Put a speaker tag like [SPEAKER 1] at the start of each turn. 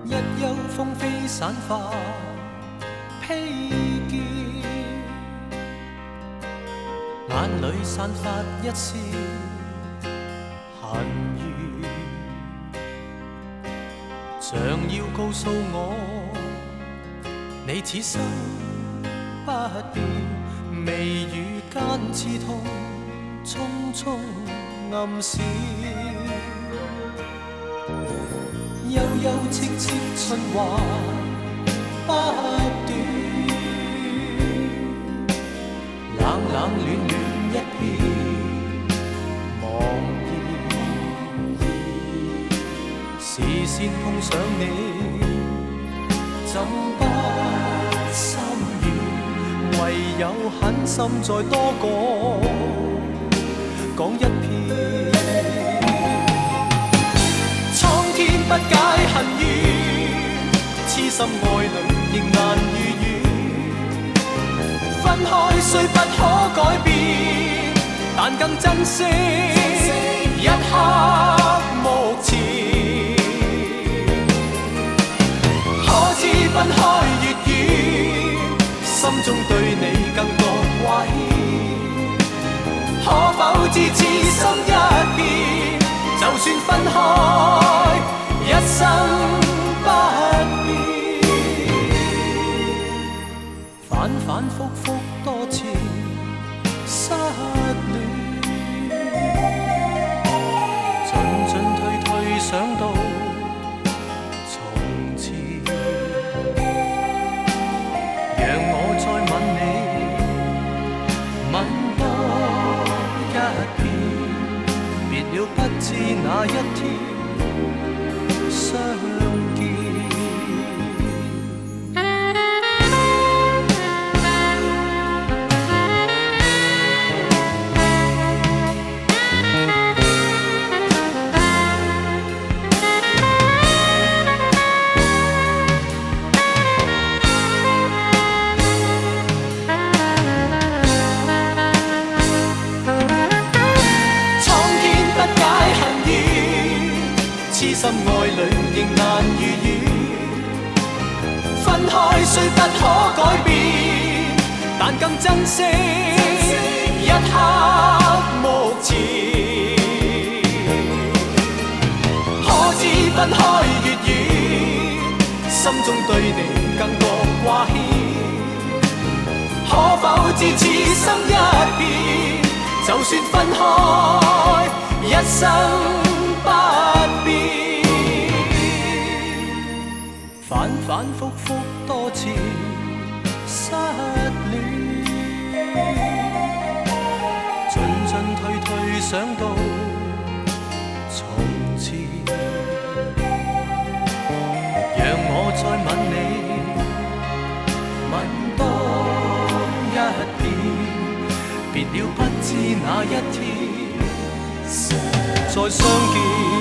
[SPEAKER 1] 日有风飞散发披肩，眼里散发一丝恨怨，像要告诉我，你此生不变，眉宇间刺痛，匆匆暗闪。悠悠戚戚春华不断，冷冷暖暖一片茫然。視線碰上你，怎不心軟？唯有狠心再多講一遍。天不解恨怨，痴心愛侶仍難如願。分開雖不可改變，但更珍惜一刻目前。可知分開越遠，心中對你更覺掛牽。可否知此心一變，就算分開一生不變，反反覆覆多次失戀，進進退退想到從前，讓我再吻你，吻多一遍，別了不知哪一天相見。痴心愛侶仍難如願，分開雖不可改變，但更珍惜一刻目前。可知分開越遠，心中對你更覺掛牽。可否知此心一變，就算分開一生不變，反反覆覆多次失戀，進進退退想到從前，讓我再吻你，吻多一遍，別了不知哪一天再相見。